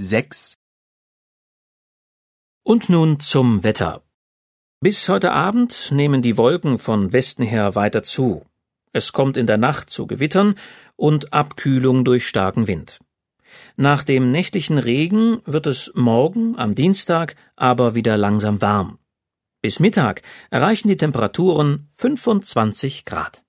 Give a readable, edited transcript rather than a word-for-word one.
6. Und nun zum Wetter. Bis heute Abend nehmen die Wolken von Westen her weiter zu. Es kommt in der Nacht zu Gewittern und Abkühlung durch starken Wind. Nach dem nächtlichen Regen wird es morgen, am Dienstag, aber wieder langsam warm. Bis Mittag erreichen die Temperaturen 25 Grad.